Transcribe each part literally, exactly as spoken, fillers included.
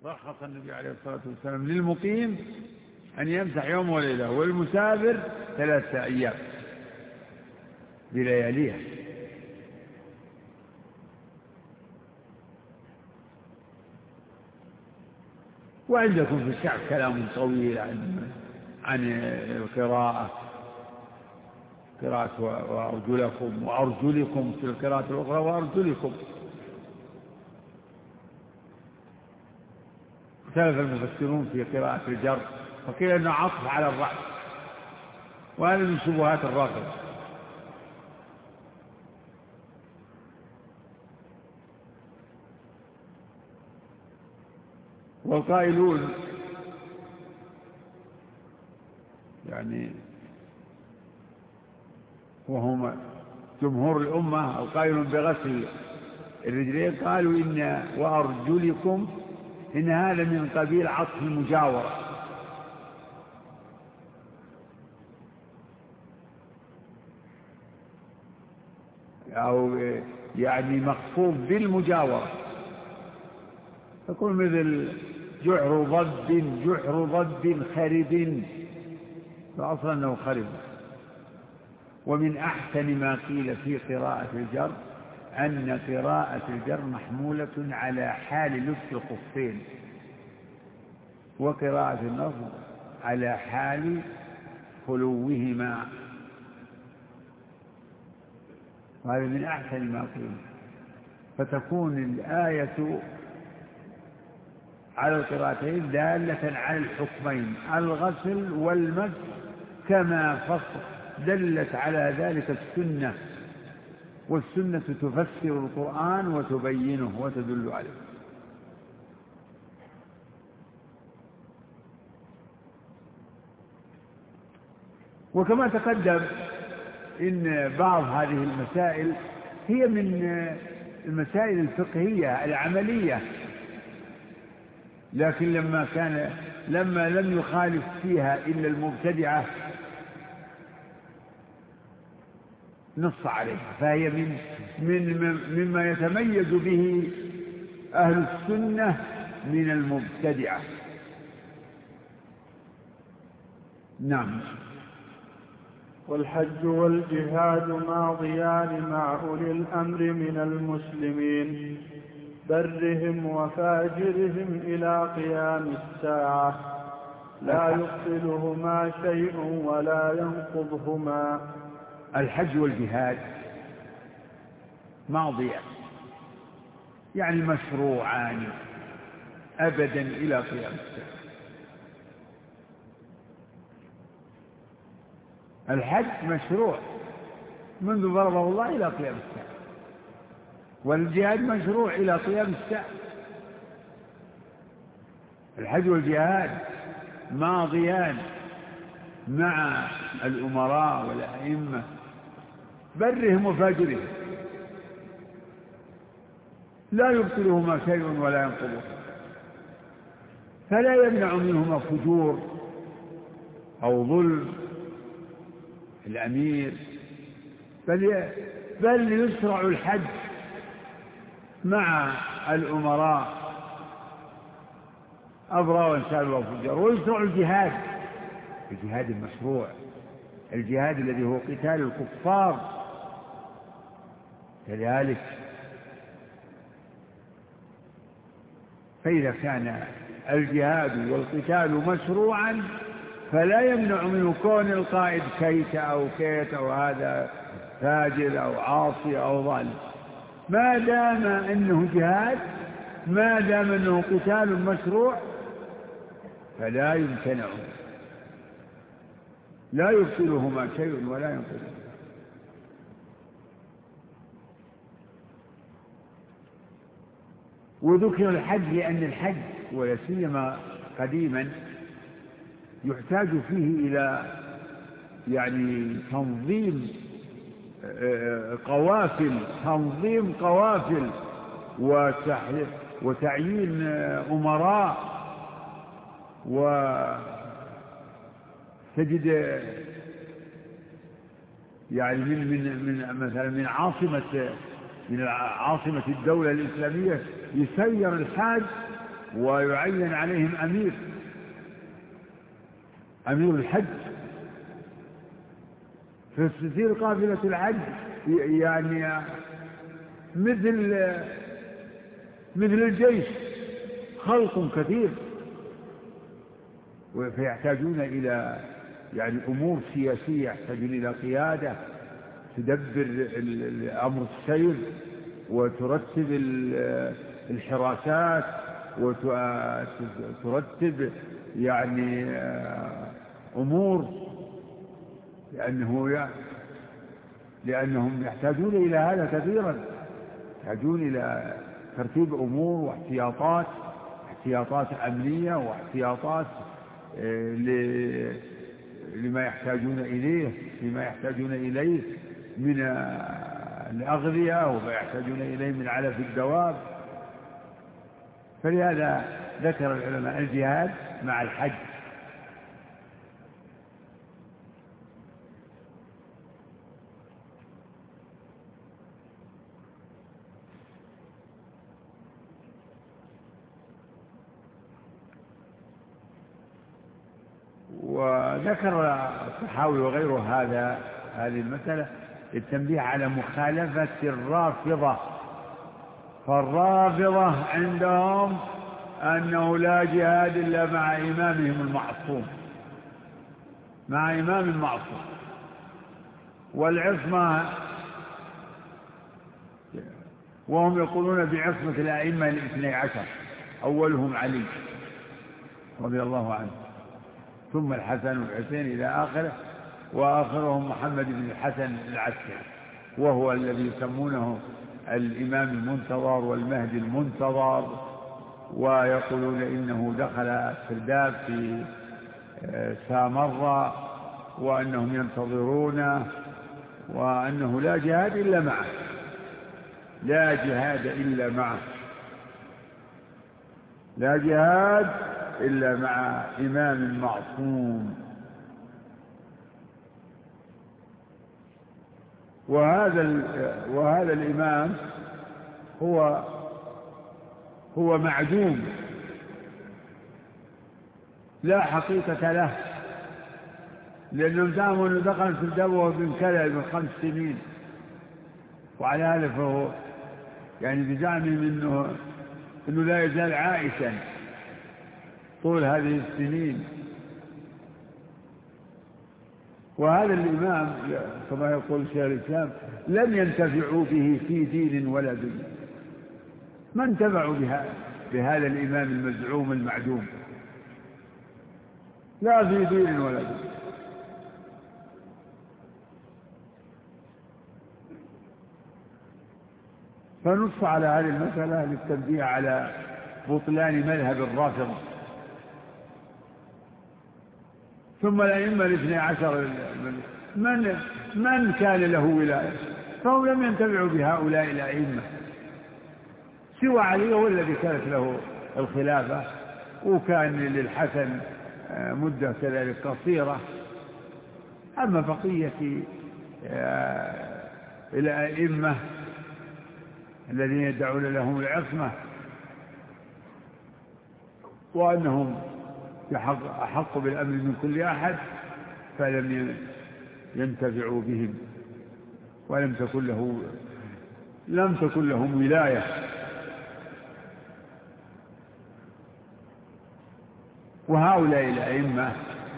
رخص النبي عليه الصلاة والسلام للمقيم أن يمسح يوم وليلة، والمسافر ثلاثة أيام بلياليها. وعندكم في الشعب كلام طويل عن عن القراءة، قراءة وأرجلكم وأرجلكم في القراءة الأخرى وأرجلكم. اختلف المفسرون في قراءة الجر، وقيل أنه عطف على الرأس، وهذا من شبهات الرافض. والقائلون يعني وهم جمهور الأمة القائلون بغسل الرجلين قالوا إن وأرجلكم إن هذا من قبيل عطف المجاورة، أو يعني مخفوض بالمجاورة، يكون مثل جحر ضب جحر ضب خرب، فأصلا أنه خرب. ومن أحسن ما قيل في قراءة الجر أن قراءة الجر محمولة على حال لبس الخفين، وقراءة النصب على حال خلوهما، وهذا من أحسن ما قيل. فتكون الآية على القراءتين دالة على الحكمين الغسل والمسح، كما فصل دلت على ذلك السنة، والسنة تفسر القرآن وتبينه وتدل عليه. وكما تقدم إن بعض هذه المسائل هي من المسائل الفقهية العملية، لكن لما كان لما لم يخالف فيها إلا المبتدعة نص عليها، فهي من من مما يتميز به أهل السنة من المبتدعة. نعم. والحج والجهاد ماضيان مع أولي الأمر من المسلمين، برهم وفاجرهم إلى قيام الساعة، لا يبطلهما شيء ولا ينقضهما. الحج والجهاد ماضيان يعني مشروعان أبدا إلى قيام الساعة. الحج مشروع منذ ضربه الله إلى قيام الساعة، والجهاد مشروع إلى قيام الساعة. الحج والجهاد ماضيان مع الأمراء والأئمة، برهم وفاجرهم، لا يبطلهما شيء ولا ينقضهما، فلا يمنع منهما فجور أو ظلم الأمير، بل بل يشرع الحج مع الأمراء أبرار وانسان وفجار، ويشرع الجهاد، الجهاد المشروع، الجهاد الذي هو قتال الكفار كذلك. فإذا كان الجهاد والقتال مشروعا فلا يمنع منه كون القائد كيت أو كيت أو هذا فاجر أو عاصي أو ظالم، ما دام أنه جهاد، ما دام أنه قتال مشروع فلا يمتنع، لا يبطلهما شيء ولا ينقضهما. وذكر الحج لأن الحج ولا سيما قديما يحتاج فيه إلى يعني تنظيم قوافل تنظيم قوافل وتعيين أمراء، وتجد يعني من من من مثلا من عاصمة من عاصمة الدولة الإسلامية يسير الحاج ويعين عليهم أمير أمير الحج، فتصير قافلة الحج يعني مثل مثل الجيش، خلق كثير، فيحتاجون إلى يعني أمور سياسية، يحتاجون إلى قيادة تدبر أمر السير وترتب الحراسات وترتب يعني أمور، لأنه لأنهم يحتاجون إلى هذا كثيرا، يحتاجون إلى ترتيب أمور واحتياطات احتياطات أمنية واحتياطات لما يحتاجون إليه لما يحتاجون إليه من الأغذية وما يحتاجون إليه من علف الدواب. فلهذا ذكر العلماء الجهاد مع الحج. وذكر الطحاوي وغيره هذا هذه المسألة التنبيه على مخالفة الرافضة. فالرافضة عندهم أنه لا جهاد إلا مع إمامهم المعصوم مع إمام المعصوم، والعصمة وهم يقولون بعصمة الأئمة الاثني عشر، أولهم علي رضي الله عنه، ثم الحسن والحسين إلى آخره، وآخرهم محمد بن الحسن العسكري، وهو الذي يسمونه الإمام المنتظر والمهدي المنتظر، ويقولون إنه دخل سرداب في سامرة وأنهم ينتظرونه، وأنه لا جهاد إلا معه لا جهاد إلا معه لا جهاد إلا مع إمام معصوم. وهذا وهذا الإمام هو هو معدوم لا حقيقة له، لأنه دام أنه دخل في الدم وهو بن كلب من خمس سنين، وعلى هذا فهو يعني بزعمه منه أنه لا يزال عائشا طول هذه السنين. وهذا الإمام كما يقول شيخ الإسلام لم ينتفعوا به في دين ولا دنيا، ما انتفعوا بهذا الإمام المزعوم المعدوم لا في دين ولا دنيا. فنص على هذه المسألة للتنبيه على بطلان مذهب الرافضة. ثم الأئمة الاثني عشر من من كان له ولاية، فهم لم ينتفعوا بهؤلاء الأئمة سوى علي هو الذي كانت له الخلافة، وكان للحسن مدة كذلك قصيرة. أما بقية الأئمة الذين يدعون لهم العصمة وأنهم أحق بالأمر من كل أحد، فلم ينتفعوا بهم ولم تكن له لم تكن لهم ولاية. وهؤلاء الأئمة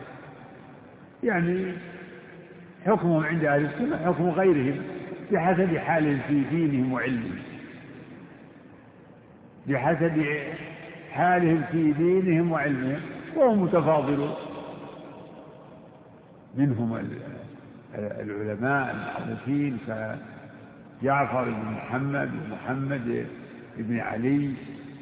يعني حكمهم عند أهل السنة حكم غيرهم بحسب حالهم في دينهم وعلمهم بحسب حالهم في دينهم وعلمهم وهم متفاضلون. منهم العلماء المعروفين كجعفر بن محمد ومحمد بن علي،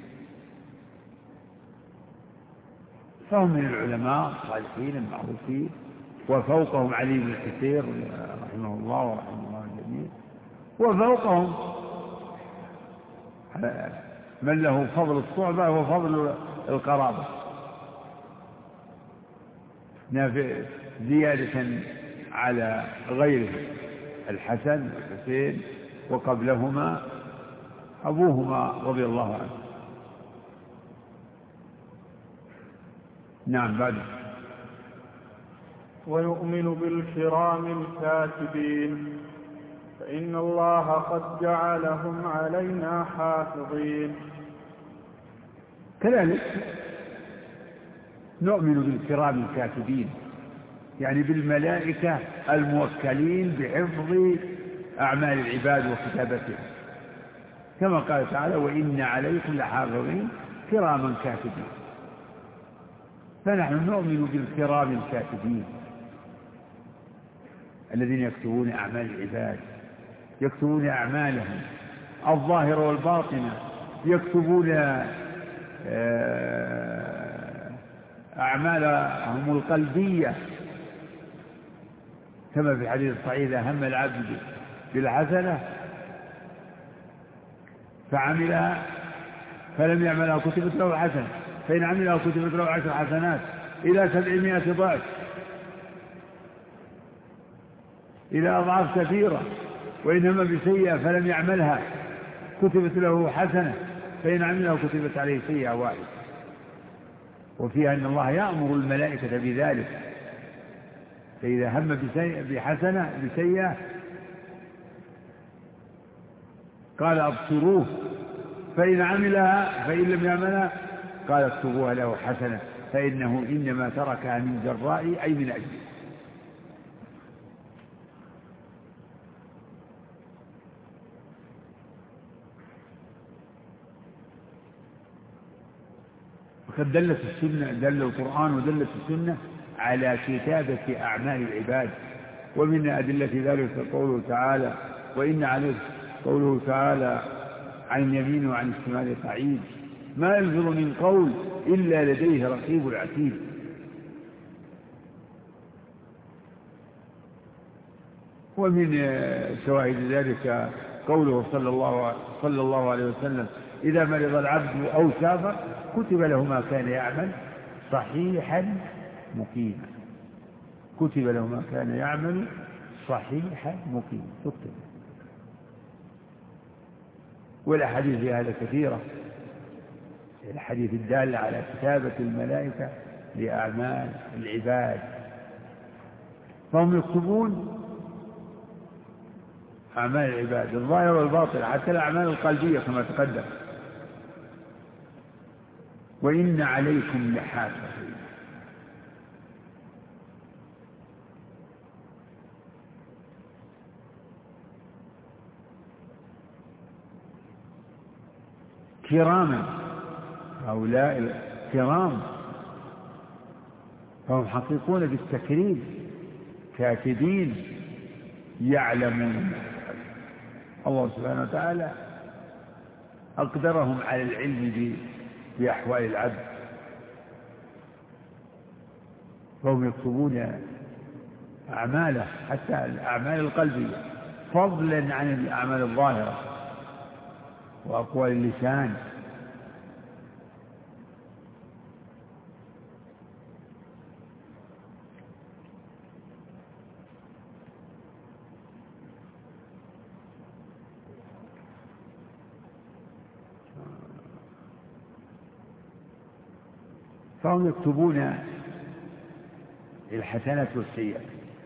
فهم من العلماء الصالحين المعروفين، وفوقهم علي بن الحسين رحمه الله ورحمه الله الجميع، وفوقهم من له فضل الصحبة وفضل القرابة زيادة على غيره، الحسن والحسين وقبلهما أبوهما رضي الله عنه. نعم بعد. ويؤمن بالكرام الكاتبين فإن الله قد جعلهم علينا حافظين. كذلك نؤمن بالكرام الكاتبين، يعني بالملائكة الموكلين بحفظ أعمال العباد وكتابتها، كما قال تعالى وإن عليكم لحافظين كراما كاتبين. فنحن نؤمن بالكرام الكاتبين الذين يكتبون أعمال العباد، يكتبون أعمالهم الظاهرة والباطنة، يكتبون أعمالهم القلبية، كما في الحديث الصحيح إذا هم العبد بالحسنة فعملها فلم يعملها كتبت له حسنة، فإن عملها كتبت له عشر حسنات إلى سبعمائة ضعف إلى أضعاف كثيرة. وإن هم بسيئة فلم يعملها كتبت له حسنة، فإن عملها كتبت عليه سيئة واحدة. وفيها أن الله يأمر الملائكة بذلك، فإذا هم بحسنة بسيئة قال أبصروه، فإن عملها فإن لم يعملها قال اكتبوها له حسنة، فإنه إنما تركها من جراء أي من أجل. وقد دلت السنة، دل القرآن ودلت السنة على كتابة أعمال العباد. ومن أدلة ذلك قوله تعالى وإن عليه قوله تعالى عن اليمين وعن الشمال قعيد ما يلفظ من قول إلا لديه رقيب عتيد. ومن شواهد ذلك قوله صلى الله, صلى الله عليه وسلم إذا مرض العبد أو سافر كتب له ما كان يعمل صحيحا مقيما، كتب له ما كان يعمل صحيحا مقيما تكتب. والأحاديث في هذا كثيرة، الحديث الدال على كتابة الملائكة لأعمال العباد، فهم يكتبون أعمال العباد الظاهر والباطن حتى الأعمال القلبية كما تقدم. وإن عليكم لحافظين، كراما، هؤلاء الكرام فهم حقيقون بالتكريم كاتبين يعلمون. الله سبحانه وتعالى أقدرهم على العلم بأحوال العبد، فهم يكتبون أعماله حتى الأعمال القلبية فضلا عن الأعمال الظاهرة وأقوال اللسان. فهم يكتبون الحسنات والسيئات،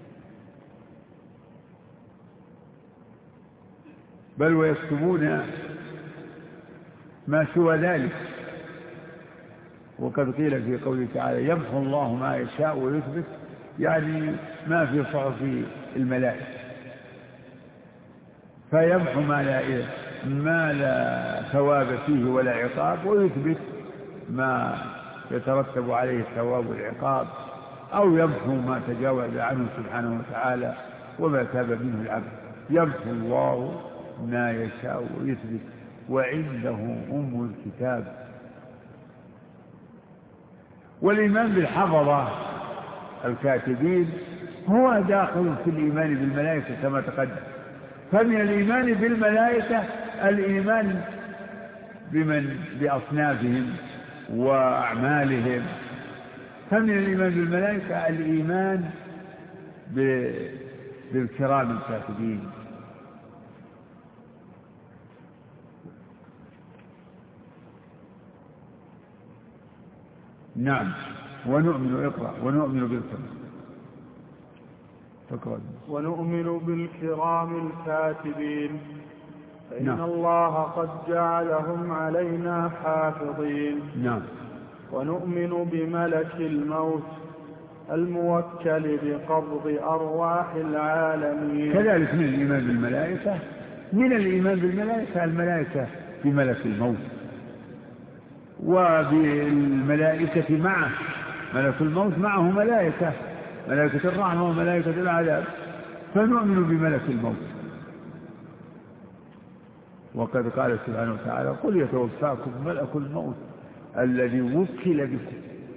بل ويكتبون ما سوى ذلك. وقد قيل في قوله تعالى يمحو الله ما يشاء ويثبت، يعني ما في صحف الملائكة، فيمحو ما لا, ما لا ثواب فيه ولا عقاب، ويثبت ما يترتب عليه الثواب والعقاب، أو يمحو ما تجاوز عنه سبحانه وتعالى وما تاب منه العبد. يمحو الله ما يشاء ويثبت وعنده أم الكتاب. والإيمان بالحفظة الكاتبين هو داخل في الإيمان بالملائكة كما تقدم. فمن الإيمان بالملائكة الإيمان بمن بأصنافهم وأعمالهم، فمن الإيمان بالملائكة الإيمان بالكرام الكاتبين. نعم. ونؤمن اقرأ ونؤمن بالكرام ونؤمن بالكرام الكاتبين فإن نعم. الله قد جعلهم علينا حافظين. نعم. ونؤمن بملك الموت الموكل بقبض أرواح العالمين. كذلك من الإيمان بالملائكة من الإيمان بالملائكة الملائكة بملك الموت وبالملائكة معه. ملك الموت معه ملائكة، ملائكة الرحمة وملائكة العذاب، فنؤمن بملك الموت. وقد قال سبحانه وتعالى قل يتوفاكم ملك الموت الذي وكل بكم.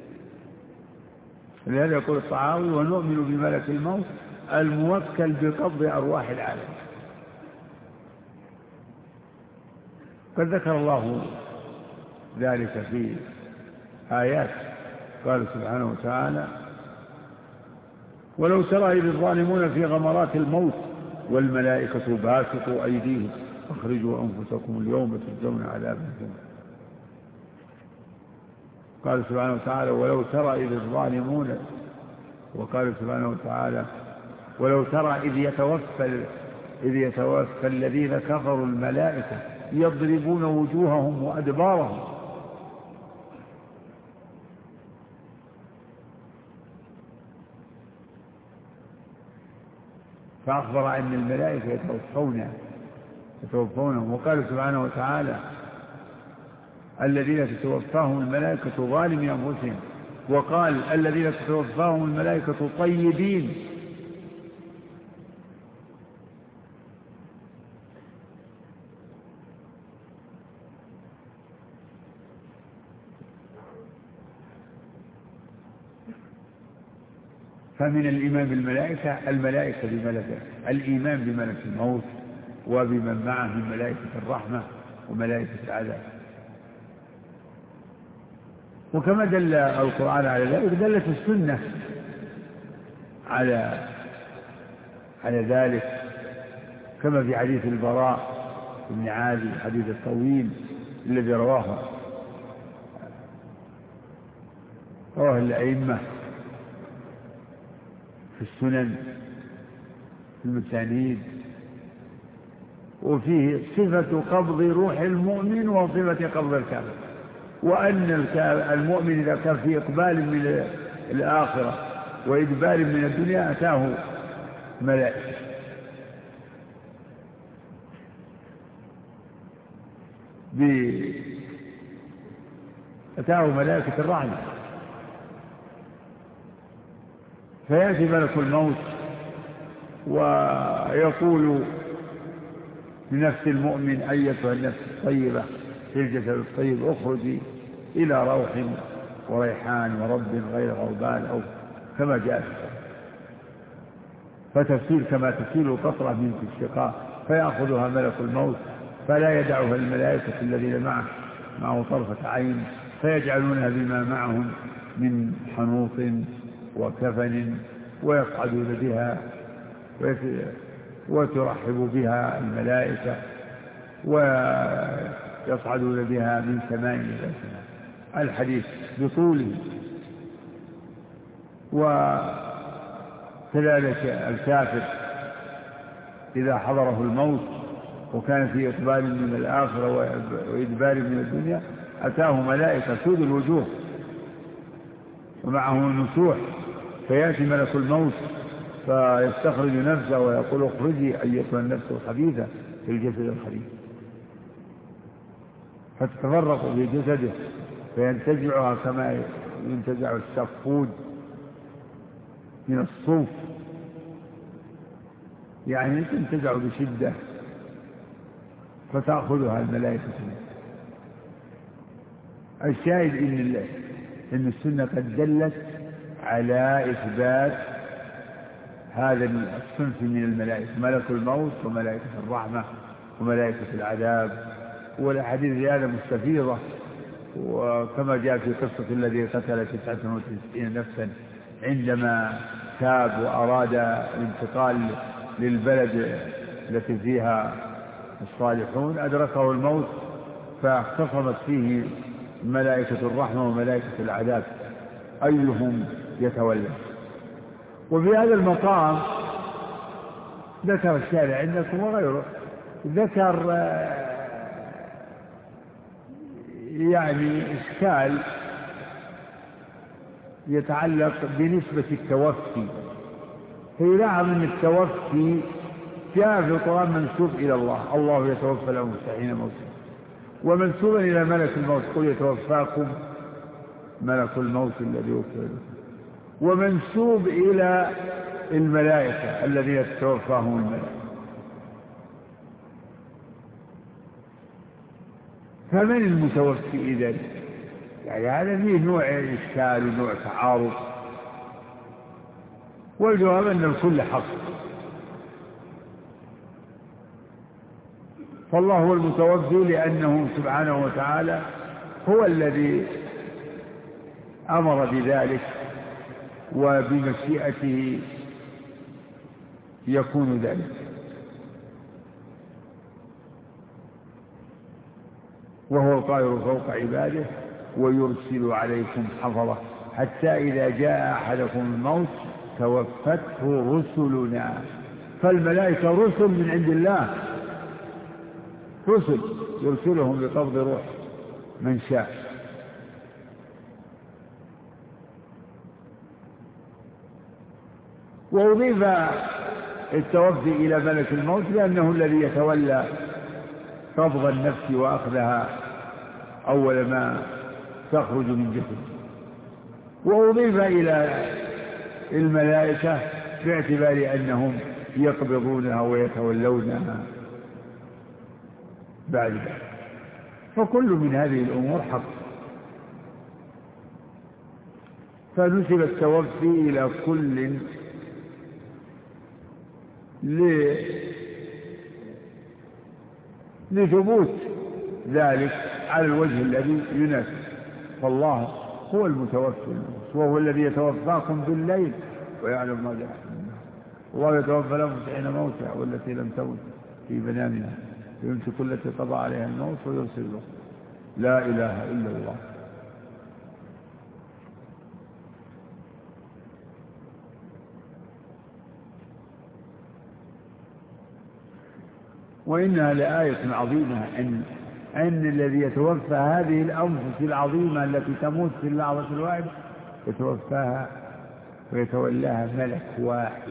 لهذا يقول الطحاوي ونؤمن بملك الموت الموكل بقبض أرواح العالم. قد ذكر الله ذلك في آيات. قال سبحانه وتعالى ولو ترى إذ الظالمون في غمرات الموت والملائكة باسطوا أيديهم اخرجوا أنفسكم اليوم تجزون عذاب الجنة. قال سبحانه وتعالى ولو ترى إذ الظالمون، وقال سبحانه وتعالى ولو ترى إذ يتوفى إذ يتوفى الذين كفروا الملائكة يضربون وجوههم وأدبارهم. فأخبر أن الملائكة يتوفون يتوفونهم. وقال سبحانه وتعالى الذين تتوفاهم الملائكة ظالمي أنفسهم، وقال الذين تتوفاهم الملائكة طيبين. فمن الإيمان بالملائكة الملائكة بملكه، الإيمان بملك الموت وبمن معه من ملائكة الرحمة وملائكة العذاب. وكما دل القرآن على ذلك دلت السنة على على ذلك، كما في حديث البراء بن عازب الحديث الطويل الذي رواه رواه الأئمة في السنن في المسانيد، وفيه صفة قبض روح المؤمن وصفة قبض الكافر، وأن المؤمن إذا كان في إقبال من الآخرة وإدبار من الدنيا أتاه ملائكة. أتاه ملائكة الرحمة، فيأتي ملك الموت ويقول لنفس المؤمن أيتها النفس الطيبة في الجسد الطيب اخرجي إلى روح وريحان ورب غير غضبان، أو كما جاء فتسيل كما تسيل القطرة من في الشقاء، فيأخذها ملك الموت فلا يدعها الملائكة الذين معه معه طرفة عين، فيجعلونها بما معهم من حنوط وكفن ويصعدون بها وترحب بها الملائكة ويصعدون بها من سماء إلى سماء. الحديث بطوله. وكذلك الكافر إذا حضره الموت وكان في إقبال من الآخرة وإدبار من الدنيا أتاه ملائكة سود الوجوه ومعه النسوح، فيأتي ملك الموت فيستخرج نفسه ويقول اخرجي أيتها النفس الخبيثة في الجسد الخبيث، فتتفرق في جسده فينتزعها كما ينتزع السفود من الصوف، يعني تنتزع بشدة فتأخذها الملائكة. الشاهد إن الله إن السنة قد دلت على إثبات هذا الصنف من الملائكة، ملك الموت وملائكة الرحمة وملائكة العذاب. والأحاديث هذا مستفيضة، وكما جاء في قصة الذي قتل تسعة وتسعين نفسا عندما تاب وأراد الانتقال للبلد التي فيها الصالحون أدركه الموت فاختصمت فيه ملائكة الرحمة وملائكة العذاب، أيهم يتولى. وفي هذا المقام ذكر الشارع عندكم وغيره، ذكر يعني إشكال يتعلق بنسبة التوفي. فيلاحظ أن التوفي جاء في القرآن منسوب إلى الله، الله يتوفى الأنفس حين موته، ومنسوبا إلى ملك الموت، قل يتوفاكم ملك الموت الذي وكل بكم، ومنسوب إلى الملائكة الذين تتوفاهم الملائكة. فمن المتوفي إذن؟ يعني هذا فيه نوع إشكال ونوع تعارض، والجواب أن الكل حق. فالله هو المتوفي لأنه سبحانه وتعالى هو الذي أمر بذلك، وبمشيئته يكون ذلك. وهو القاهر فوق عباده ويرسل عليكم حفظة حتى إذا جاء أحدكم الموت توفته رسلنا. فالملائكة رسل من عند الله، رسل يرسلهم بقبض روح من شاء. وأضيف التوفي إلى ملك الموت لأنه الذي يتولى قبض النفس وأخذها أول ما تخرج من جسد. وأضيف إلى الملائكة باعتبار أنهم يقبضونها ويتولونها بعد ذلك. فكل من هذه الأمور حق. فنسب التوفي إلى كل لثبوت ذلك على الوجه الذي يناسب. فالله هو المتوفي، وهو الذي يتوفاكم بالليل ويعلم ما جاء. الله يتوفى الأنفس حين موتها والتي لم تمت في منامها يمسك التي قضى عليها الموت ويرسل له. لا إله إلا الله. وإنها لآية عظيمة أن أن الذي يتوفى هذه الأنفس العظيمة التي تموت في اللحظة الواحدة يتوفاها ويتولاها ملك واحد.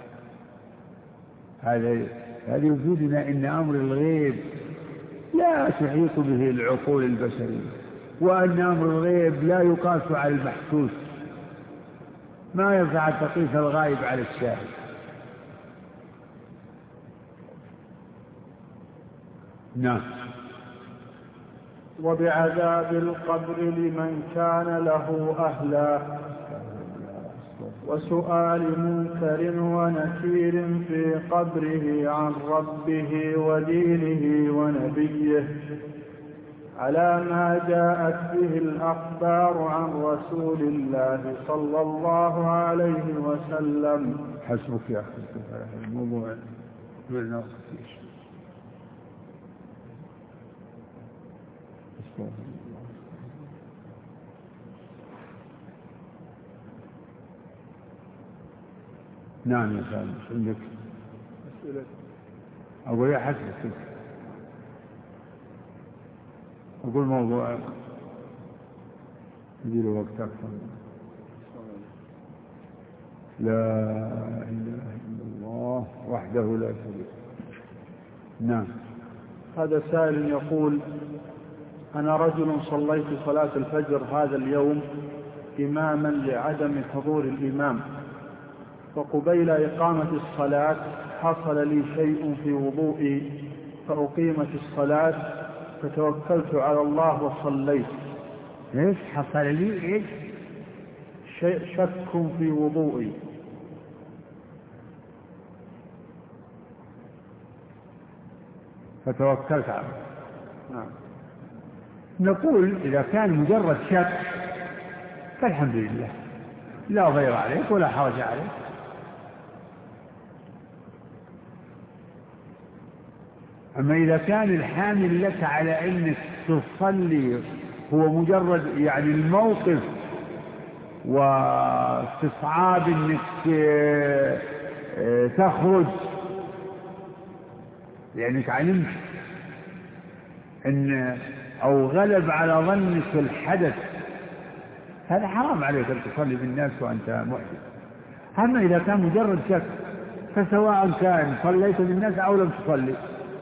هذا هذا يفيدنا أن أمر الغيب لا تحيط به العقول البشرية، وأن أمر الغيب لا يقاس على المحسوس. ما ينفع تقيس الغائب على الشاهد. نعم. وبعذاب القبر لمن كان له أهلا، وسؤال منكر ونكير في قبره عن ربه ودينه ونبيه على ما جاءت به الأخبار عن رسول الله صلى الله عليه وسلم. حسبك يا أخي الموضوع بالنص. نعم يا سالم، عندك أسئلة؟ أقول يا حسبك، أقول موضوع يدير وقت أكثر. لا إله إلا الله وحده لا شريك له. نعم. هذا سائل يقول: أنا رجل صليت صلاة الفجر هذا اليوم إماما لعدم حضور الإمام، وقبيل إقامة الصلاة حصل لي شيء في وضوئي فأقيمت الصلاة فتوكلت على الله وصليت. إيش حصل لي؟ إيش؟ شيء شك في وضوئي. فتوكلت على الله. نعم. نقول إذا كان مجرد شك فالحمد لله، لا ضير عليك ولا حرج عليك. أما إذا كان الحامل لك على أنك تصلي هو مجرد يعني الموقف واستصعاب انك تخرج لانك علمت ان او غلب على ظنك الحدث، هذا حرام عليك ان تصلي بالناس وانت محدث. اما اذا كان مجرد شك فسواء كان صليت بالناس او لم تصلي،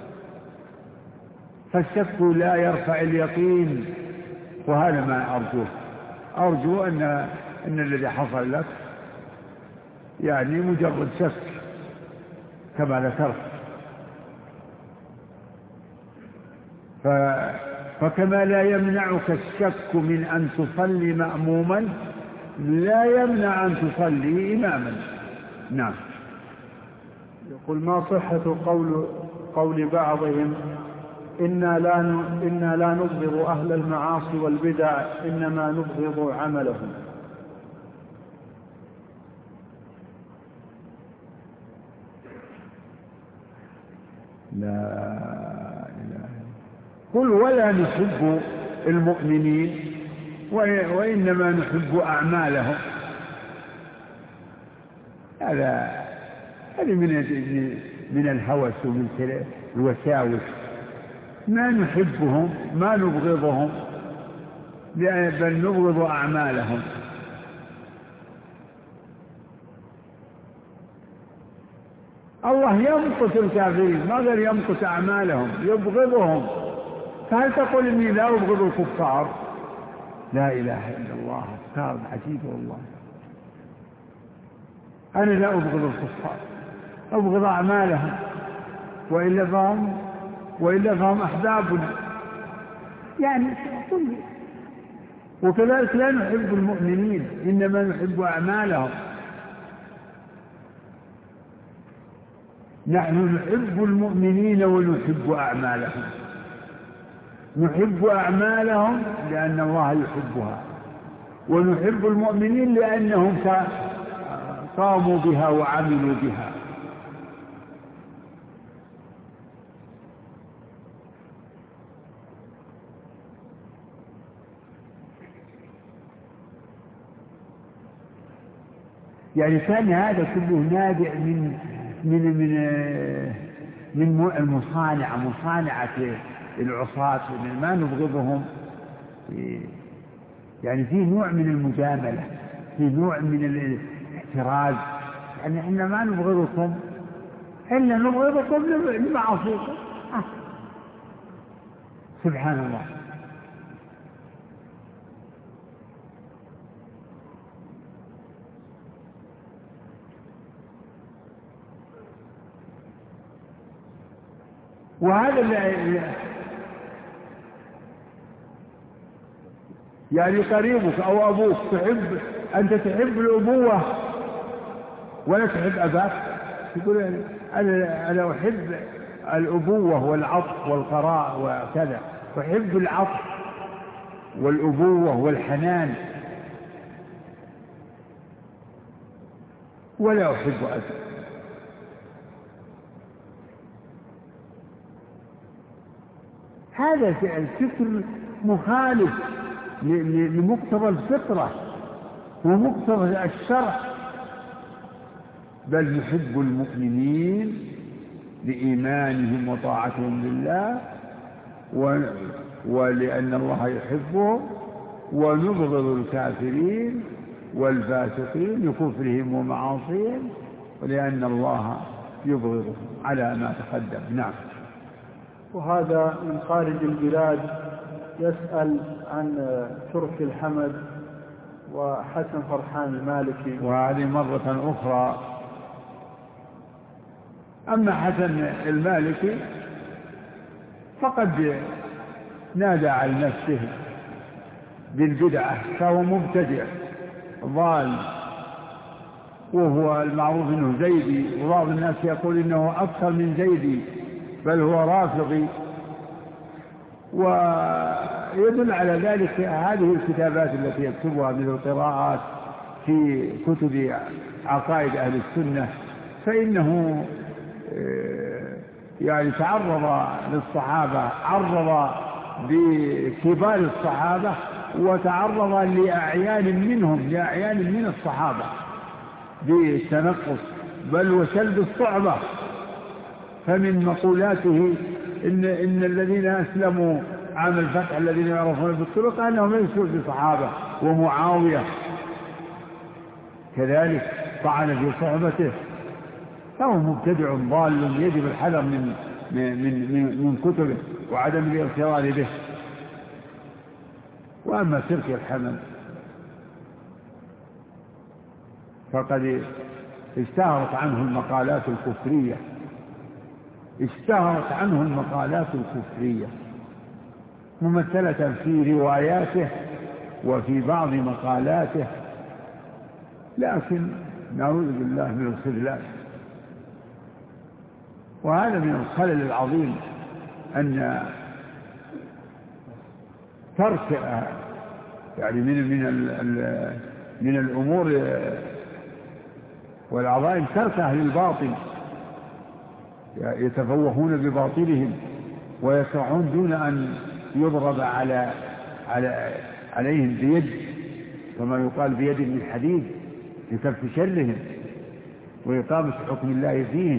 فالشك لا يرفع اليقين، وهذا ما أرجوه. أرجو أن أن الذي حصل لك يعني مجرد شك كما ذكرت. ف... فكما لا يمنعك الشك من أن تصلي مأموما لا يمنع أن تصلي إماما. نعم. يقول: ما صحة قول قول بعضهم إنا لا إنا لا نبغض أهل المعاصي والبدع إنما نبغض عملهم؟ لا إله. قل: ولا نحب المؤمنين وإنما نحب أعمالهم. هذا هذه من من الهوس ومن الوساوس. ما نحبهم ما نبغضهم، بل نبغض أعمالهم. الله يمقت الكافرين، ما قال يمقت أعمالهم، يبغضهم. فهل تقول إني لا أبغض الكفار؟ لا إله إلا الله، أفكار عجيبة والله. أنا لا أبغض الكفار، أبغض أعمالهم، وإلا فهم وإلا فهم أحبابنا يعني. وكذلك لا نحب المؤمنين إنما نحب أعمالهم. نحن نحب المؤمنين ونحب أعمالهم. نحب أعمالهم لأن الله يحبها، ونحب المؤمنين لأنهم قاموا بها وعملوا بها. يعني كان هذا كله نابع من من من من المصانعة مصانعة العصاة، ما نبغضهم. يعني في نوع من المجاملة، في نوع من الاحتراز. يعني احنا ما نبغضكم إلا نبغضكم لمعاصيكم. آه. سبحان الله. وهذا يعني قريبك أو أبوك تحب، أنت تحب الأبوة ولا تحب أباك. تقول أنا أنا أحب الأبوة والعطف والقراء وكذا، أحب العطف والأبوة والحنان ولا أحب أباك. هذا الفكر مخالف لمقتضى الفطرة ومقتضى الشرع. بل نحب المؤمنين لإيمانهم وطاعتهم لله ولأن الله يحبهم، ونبغض الكافرين والفاسقين لكفرهم ومعاصيهم ولأن الله يبغضهم على ما تقدم. نعم. وهذا من خارج البلاد يسأل عن تركي الحمد وحسن فرحان المالكي. وهذه مرة أخرى. أما حسن المالكي فقد نادى على نفسه بالبدعة، فهو مبتدع ضال، وهو المعروف أنه زيدي، وبعض الناس يقول إنه أكثر من زيدي بل هو رافضي. ويدل على ذلك هذه الكتابات التي يكتبها من القراءات في كتب عقائد أهل السنة، فإنه يعني تعرض للصحابة، عرض بكبار الصحابة وتعرض لأعيان منهم لأعيان من الصحابة بالتنقص بل وسلب الصعبة. فمن مقولاته إن, إن الذين أسلموا عام الفتح الذين يعرفون بالطرق أنهم ليسوا بصحابة، ومعاوية كذلك طعن في صحبته، فهو مبتدع ضال يجب الحذر من من من من كتبه وعدم الاغترار به. وأما ترك الحمل فقد اشتهرت عنه المقالات الكفرية اشتهرت عنه المقالات الكفرية ممثلة في رواياته وفي بعض مقالاته، لكن نعوذ بالله من الخذلان. وهذا من الخلل العظيم أن ترك يعني من من من الأمور والعظائم ترك أهل الباطل يتفوهون بباطلهم ويسعون دون أن يضرب على على عليهم بيد، كما يقال بيد من حديد، لكف شرهم وإقامة حكم الله فيهم.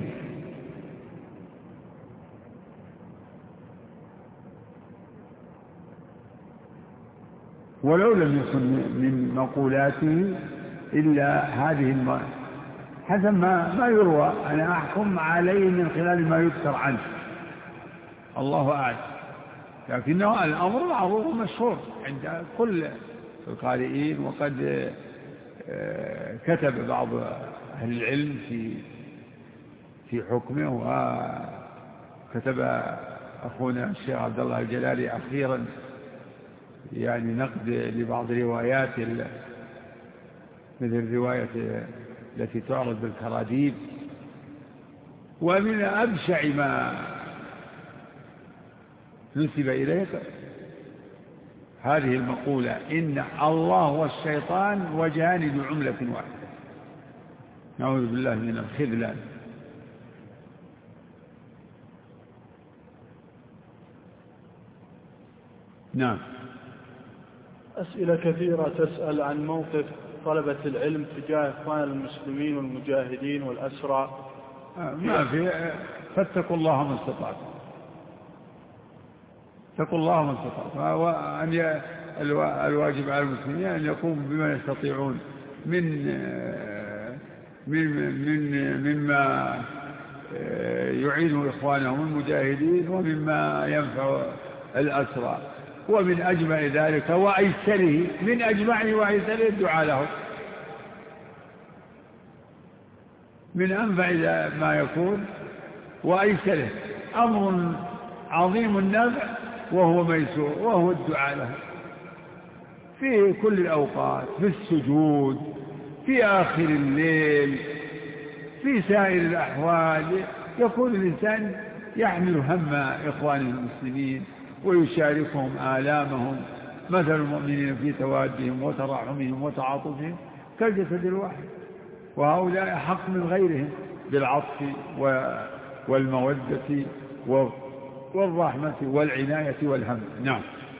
ولو لم يكن من مقولاته إلا هذه الم... حسب ما, ما يروى، أنا أحكم عليه من خلال ما يذكر عنه، الله أعلم. لكنه الأمر معروف ومشهور عند كل القارئين، وقد كتب بعض أهل العلم في في حكمه، وكتب أخونا الشيخ عبد الله الجلالي أخيرا يعني نقد لبعض روايات مثل الرواية التي تعرض بالكراديب. ومن أبشع ما نسب إليك هذه المقولة: إن الله والشيطان وجهان بعملة واحدة. نعوذ بالله من الخذلان. نعم. أسئلة كثيرة تسأل عن موقف طلبة العلم تجاه إخوان المسلمين والمجاهدين والأسرى. ما في، فاتقوا الله ما استطعتم، اتقوا الله ما استطعتم. وأن الواجب على المسلمين أن يقوموا بما يستطيعون من من من مما يعين إخوانهم المجاهدين ومما ينفع الأسرى. ومن أجمع ذلك وأيسره، من أجمعه وأيسره الدعاء له، من أنفع ما يكون وأيسره، أمر عظيم النفع وهو ميسور، وهو الدعاء له في كل الأوقات، في السجود، في آخر الليل، في سائر الأحوال. يكون الإنسان يحمل هم إخوانه المسلمين ويشاركهم آلامهم. مثل المؤمنين في توادهم وتراحمهم وتعاطفهم كالجسد الواحد، وهؤلاء حق من غيرهم بالعطف والمودة والرحمة والعناية والهم. نعم.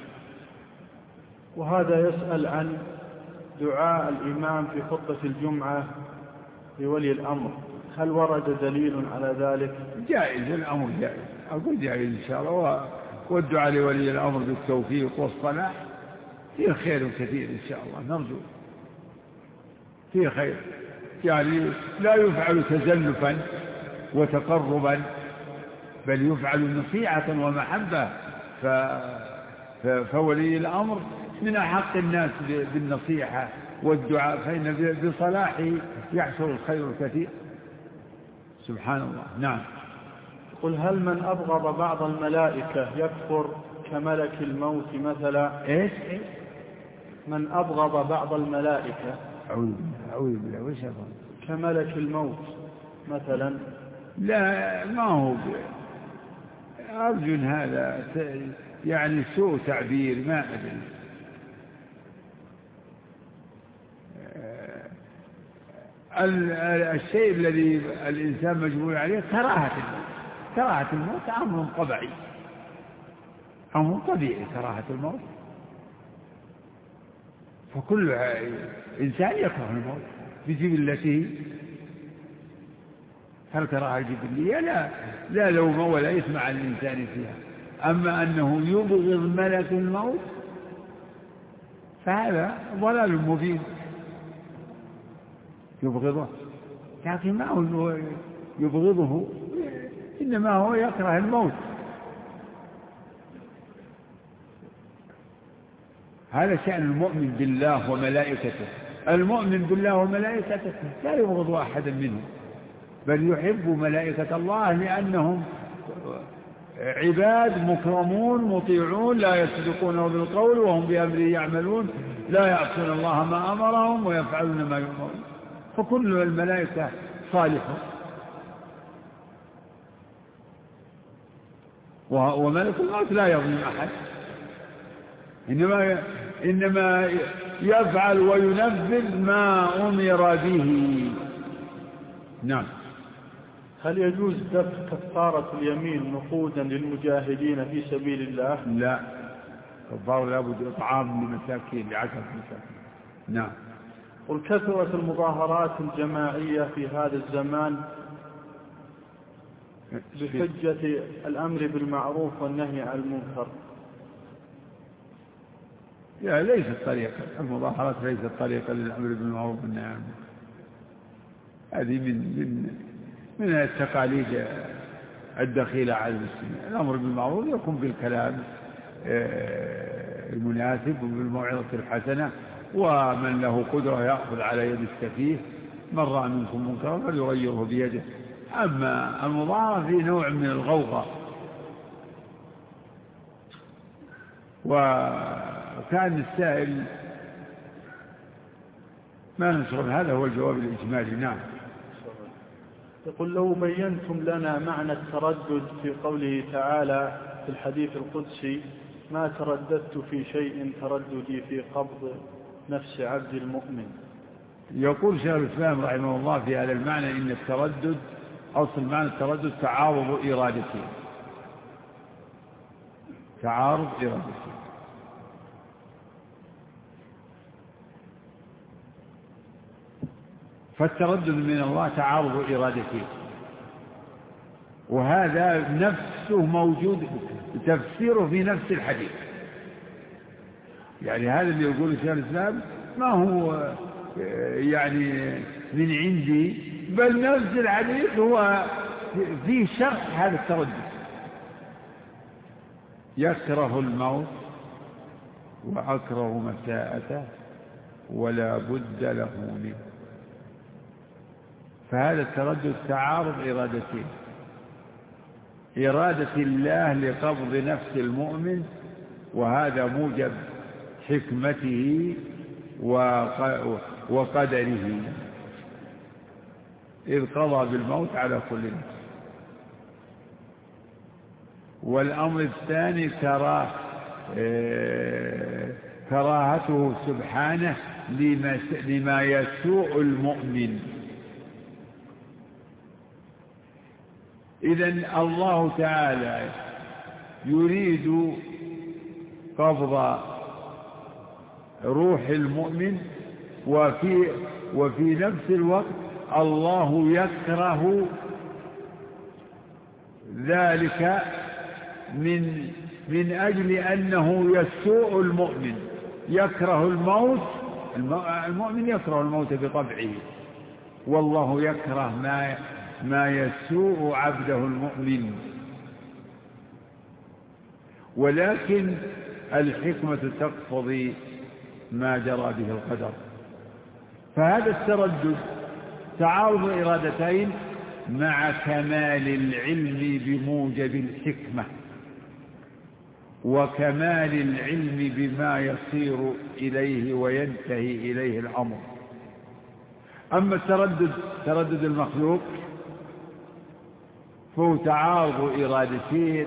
وهذا يسأل عن دعاء الإمام في خطبة الجمعة لولي الأمر، هل ورد دليل على ذلك؟ جائز، الأمر جائز، أقول جائز إن شاء الله. والدعاء لولي الأمر بالتوفيق والصلاح فيه خير كثير إن شاء الله، نرجو فيه خير. يعني لا يفعل تزلفا وتقربا، بل يفعل نصيحة ومحبة. ف... ف... فولي الأمر من أحق الناس بالنصيحة والدعاء، فإن بصلاحه يحصل الخير الكثير. سبحان الله. نعم. قل هل من أبغض بعض الملائكة يكفر كملك الموت مثلا؟ إيش؟ من أبغض بعض الملائكة أعوذ بالله وش أبغض كملك الموت مثلا؟ لا، ما هو أرجو هذا يعني سوء تعبير، ما أدري. الشيء الذي الإنسان مجبور عليه كراهة الموت. كراهة الموت أمر طبيعي، أمر طبيعي كراهة الموت. فكل إنسان يكره الموت بجبلته. هل كراهة جبلية؟ لا لا لوم ولا إثم على الإنسان فيها. أما أنه يبغض ملك الموت فهذا ضلال مبين، يبغضه، لكن ما هو يبغضه، إنما هو يكره الموت. هذا شأن المؤمن بالله وملائكته. المؤمن بالله وملائكته لا يبغض أحدا منهم، بل يحب ملائكة الله لأنهم عباد مكرمون مطيعون لا يسبقونه بالقول وهم بأمره يعملون، لا يعصون الله ما أمرهم ويفعلون ما يؤمرون. فكل الملائكة صالحون، وملك الموت لا يظلم أحد، إنما إنما يفعل وينفذ ما أمر به. نعم. هل يجوز دفع كفارة اليمين نقودا للمجاهدين في سبيل الله؟ لا، كفارة لابد إطعام لمساكين لعشرة مساكين. نعم. قل كثرت المظاهرات الجماعية في هذا الزمان بحجة الأمر بالمعروف والنهي عن المنكر. لا، ليست طريقة المظاهرات، ليست طريقة للأمر بالمعروف والنهي عن المنكر. هذه من من من التقاليد الدخيلة على المسلمين. الأمر بالمعروف يكون بالكلام المناسب وبالموعظة الحسنة، ومن له قدرة يأخذ على يد السفيه، من رأى منكم منكرا فليغيره بيده. أما المظاهرة في نوع من الغوغاء. وكان السائل ما نشرب، هذا هو الجواب الإجمالي. نعم. يقول لو بينتم لنا معنى التردد في قوله تعالى في الحديث القدسي ما ترددت في شيء ترددي في قبض نفس عبد المؤمن. يقول شيخ الإسلام رحمه الله في هذا المعنى إن التردد أصل معنى التردد تعارض إرادتين، تعارض إرادتين. فالتردد من الله تعارض إرادتين، وهذا نفسه موجود تفسيره في نفس الحديث. يعني هذا اللي يقول شيخ الإسلام ما هو يعني من عندي، بل نفس الحديث هو فيه شرح هذا التردد. يكره الموت وأكره مساءته ولا بد له منه. فهذا التردد تعارض إرادتين، إرادة الله لقبض نفس المؤمن، وهذا موجب حكمته وقدره، إذ قضى بالموت على كل نفس. والأمر الثاني كراه كراهته سبحانه لما يسوء المؤمن. إذن الله تعالى يريد قبض روح المؤمن، وفي وفي نفس الوقت الله يكره ذلك من من أجل أنه يسوء المؤمن. يكره الموت، المؤمن يكره الموت بطبعه، والله يكره ما ما يسوء عبده المؤمن. ولكن الحكمة تقتضي ما جرى به القدر. فهذا التردد تعارض إرادتين مع كمال العلم بموجب الحكمة، وكمال العلم بما يصير إليه وينتهي إليه الأمر. أما التردد تردد المخلوق فهو تعارض إرادتين.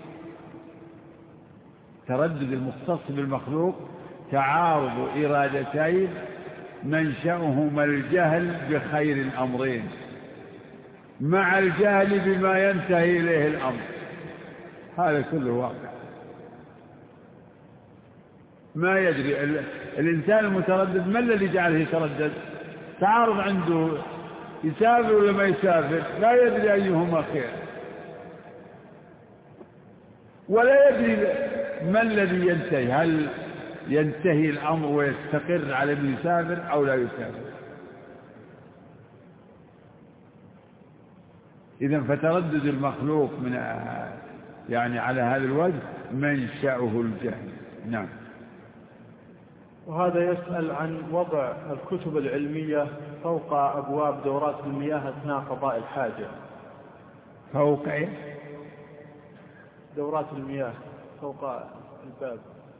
تردد المختص بالمخلوق تعارض إرادتين منشأهما الجهل بخير الأمرين مع الجهل بما ينتهي إليه الأمر. هذا كله واقع. ما يدري. الإنسان المتردد ما الذي جعله يتردد؟ تعارض عنده، يسافر ولا ما يسافر، لا يدري أيهما خير، ولا يدري ما الذي ينتهي، هل ينتهي الأمر ويستقر على أن يسافر أو لا يسافر. إذن فتردد المخلوق من يعني على هذا الوجه منشأه الجهل. نعم. وهذا يسأل عن وضع الكتب العلمية فوق أبواب دورات المياه أثناء قضاء الحاجة. فوق إيه؟ دورات المياه فوق الباب.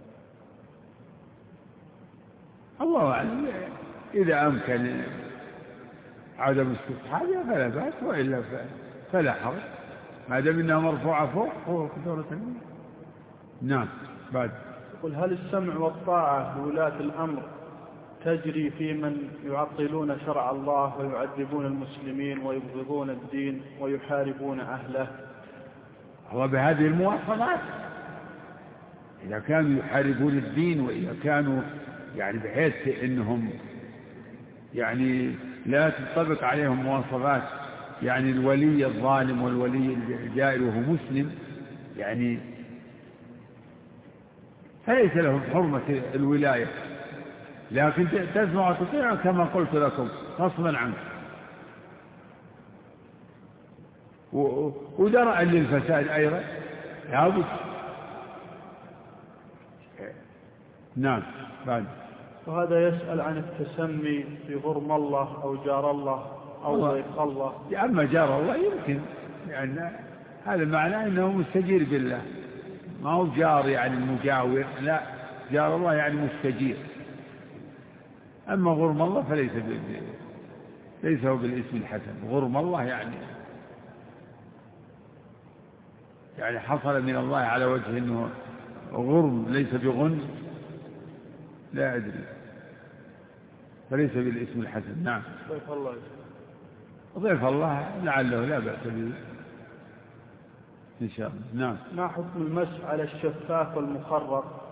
الله أعلم، إذا أمكن عدم استصحابها فلا بأس، وإلا فلا حرج، ما دام إنها مرفوعة فوق فوق دورة المياه. نعم. بعد يقول: هل السمع والطاعة لولاة الأمر تجري في من يعطلون شرع الله ويعذبون المسلمين ويبغضون الدين ويحاربون أهله؟ هو بهذه المواصفات، إذا كانوا يحاربون الدين، وإذا كانوا يعني بحيث إنهم يعني لا تنطبق عليهم مواصفات يعني الولي الظالم والولي الجائر وهو مسلم، يعني فليس لهم حرمة الولاية، لكن تسمع وتطيع كما قلت لكم غصبا عنك، ودرءا للفساد أيضا لابد. نعم. بعد وهذا يسأل عن التسمي بغرم الله أو جار الله أو ضيق الله. أما جار الله يمكن، لأن هذا معناه أنه مستجير بالله، ما هو جار يعني المجاور، لا، جار الله يعني مستجير. أما غرم الله فليس ليس هو بالاسم الحسن. غرم الله يعني يعني حصل من الله على وجه أنه غرم ليس بغن، لا أدري، فليس بالاسم الحسن. نعم. ضيف الله ضيف الله لعله لا بأس به إن شاء الله. نعم. ما حكم المسح على الشفاف والمخرق؟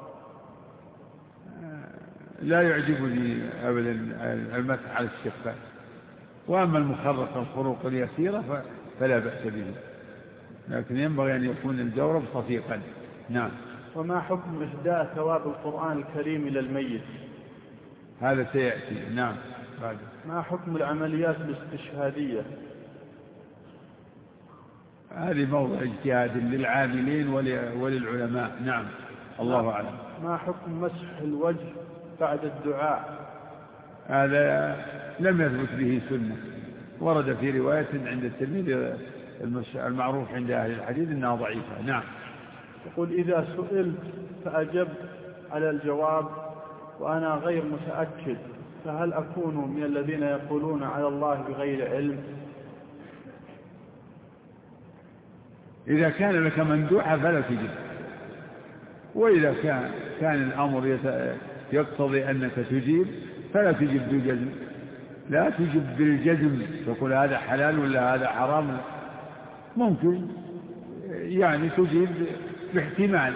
لا يعجبني أبدا المسح على الشفاف، وأما المخرق الخروق اليسيرة فلا بأس به، لكن ينبغي أن يكون الجورب صفيقا. نعم. وما حكم إهداء ثواب القرآن الكريم إلى الميت؟ هذا سيأتي. نعم. بعد. ما حكم العمليات الاستشهادية؟ هذه موضع اجتهاد للعاملين وللعلماء. نعم. الله أعلم. ما حكم مسح الوجه بعد الدعاء؟ هذا لم يثبت به سنة، ورد في رواية عند الترمذي المعروف عند أهل الحديث أنها ضعيفة. نعم. يقول: إذا سئلت فأجبت على الجواب وأنا غير متأكد، فهل أكون من الذين يقولون على الله بغير علم؟ إذا كان لك مندوحة فلا تجب، وإذا كان كان الأمر يقتضي أنك تجيب فلا تجب بالجزم، لا تجب بالجزم تقول هذا حلال ولا هذا حرام، ممكن يعني تجيب باحتمال.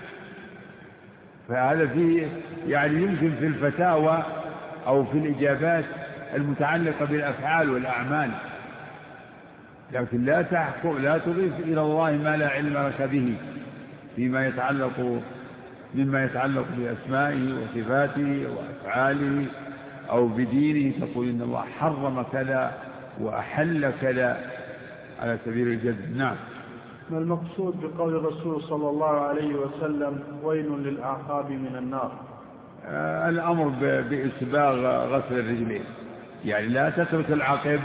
فهذا في يعني يمكن في الفتاوى أو في الإجابات المتعلقة بالأفعال والأعمال، لكن لا تحكم لا تضيف إلى الله ما لا علم لك به فيما يتعلق مما يتعلق بأسمائه وصفاته وأفعاله أو بدينه، تقول إن الله حرم كذا وأحل كذا على سبيل الجزم. نعم. ما المقصود بقول الرسول صلى الله عليه وسلم: ويل للأعقاب من النار؟ آه الأمر بإسباغ غسل الرجلين، يعني لا تترك العقب،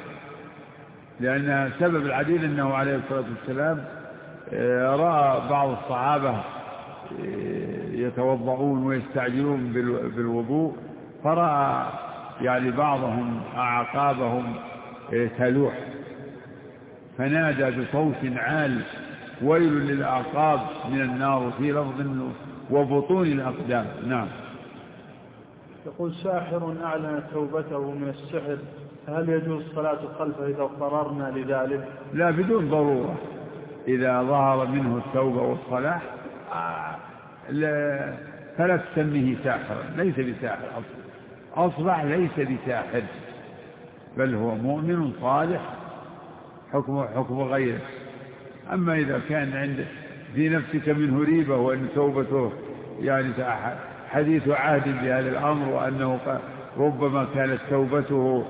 لأن سبب العديد أنه عليه الصلاة والسلام آه رأى بعض الصحابة آه يتوضؤون ويستعجلون بالوضوء، فرأى يعني بعضهم أعقابهم آه تلوح، فنادى بصوت عال: ويل للأعقاب من النار، في لفظ وبطون الأقدام. نعم. يقول: ساحر أعلن توبته من السحر، هل يجوز الصلاة خلفه إذا اضطررنا لذلك؟ لا، بدون ضرورة، إذا ظهر منه التوبة والصلاح فلا تسميه ساحرا، ليس بساحر أصبح, أصبح ليس بساحر، بل هو مؤمن صالح حكم حكم غيره. أما إذا كان عند في نفسك منه ريبة وأن توبته يعني حديث عهد بهذا الأمر، وأنه ربما كانت توبته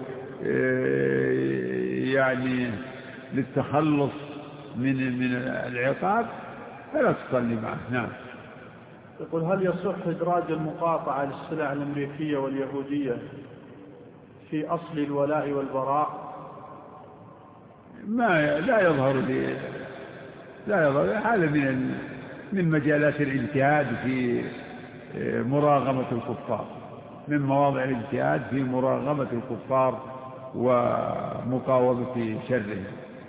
يعني للتخلص من من العقاب، فلا تصلي معه. نعم. يقول هل يصح إدراج المقاطعة للسلع الأمريكية واليهودية في أصل الولاء والبراء؟ ما لا يظهر لي لا يظهر هذا من من مجالات الاجتهاد في مراغمة الكفار، من مواضع الاجتهاد في مراغمة الكفار ومقاومة شرهم.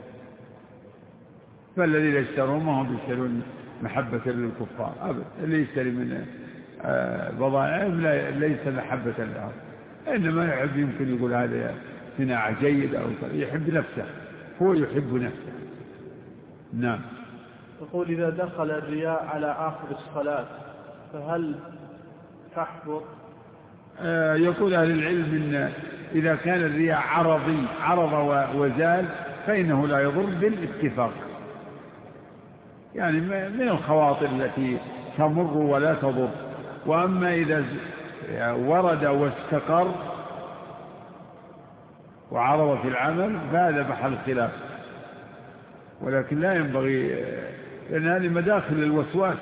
فالذين يشترون ما هم يشترون محبة للكفار أبدا، اللي يشتري من بضائعهم ليس محبة لهم، إنما يحب، يمكن يقول هذا صناعة جيد أو يحب نفسه، هو يحب نفسه. نعم. يقول إذا دخل الرياء على آخر الصلاة فهل تحبط؟ آه يقول أهل العلم إن إذا كان الرياء عرضي عرض وزال فإنه لا يضر بالاتفاق، يعني من الخواطر التي تمر ولا تضر. وأما إذا ورد واستقر وعرض في العمل فهذا محل خلاف، ولكن لا ينبغي، لأن هذه مداخل الوسواس.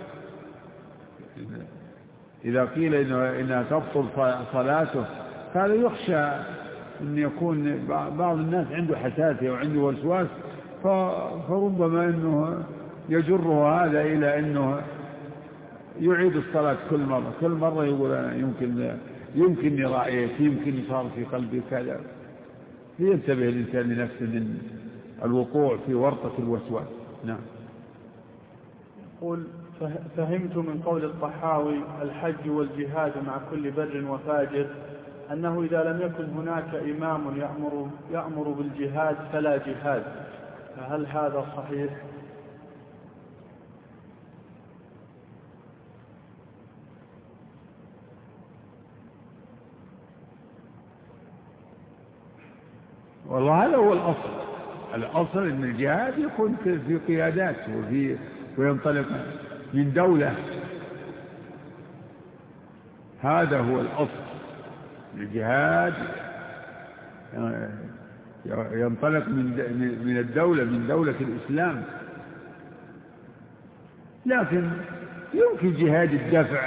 إذا قيل إنها تبطل صلاته فهذا يخشى أن يكون بعض الناس عنده حساسية وعنده وسواس، فربما أنه يجره هذا إلى أنه يعيد الصلاة كل مرة كل مرة يقول يمكن يمكن رأيت يمكن صار في قلبي كذا. لينتبه الإنسان لنفسه من الوقوع في ورطة الوسواس. نعم. يقول فهمت من قول الطحاوي الحج والجهاد مع كل بر وفاجر أنه إذا لم يكن هناك إمام يأمر, يأمر بالجهاد فلا جهاد، فهل هذا صحيح؟ والله هذا هو الأصل. الأصل أن الجهاد يكون في قيادات وفي وينطلق من دولة، هذا هو الأصل. الجهاد ينطلق من من الدولة من دولة الإسلام، لكن يمكن جهاد الدفع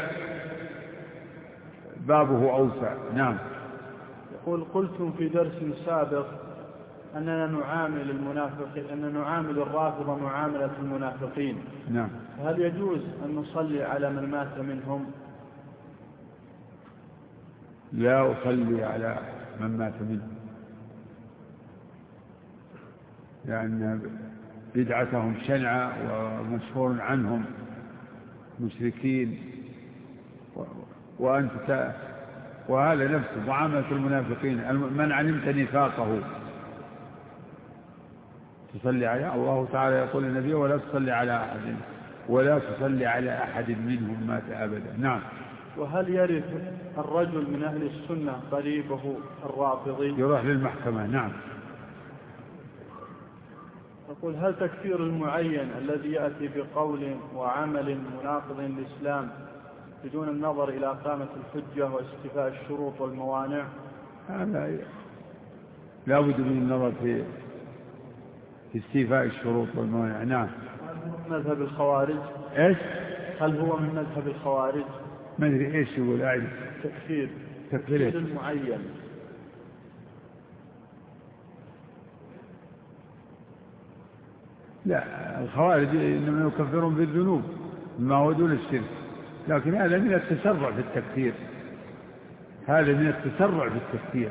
بابه أوسع. نعم. يقول قلتم في درس سابق أننا نعامل المنافقين أننا نعامل الرافضة معاملة المنافقين. نعم. هل يجوز أن نصلي على من مات منهم؟ لا أصلي على من مات منهم، لأن بدعتهم شنعة ومشهور عنهم مشركين، وأنت وهذا نفسه معاملة المنافقين. من علمت نفاقه تصلي عليه. الله تعالى يقول للنبي ولا تصلي على أحد ولا تصلي على أحد منهم مات أبدا. نعم. وهل يرث الرجل من أهل السنة قريبه الرافضي؟ يروح للمحكمة. نعم. يقول هل تكفير المعين الذي يأتي بقول وعمل مناقض للإسلام بدون النظر إلى قامة الحجة واستيفاء الشروط والموانع؟ هذا لا بد من النظر في استيفاء الشروط والموانع. نعم. مذهب الخوارج؟ ايش؟ هل هو من مذهب الخوارج؟ ما ادري ايش يقول. اعرف تكفير تكفير المعين. لا، الخوارج انما يكفرون بالذنوب ما هو دون الشرك، لكن هذا من التسرع في التكفير، هذا من التسرع في التكفير.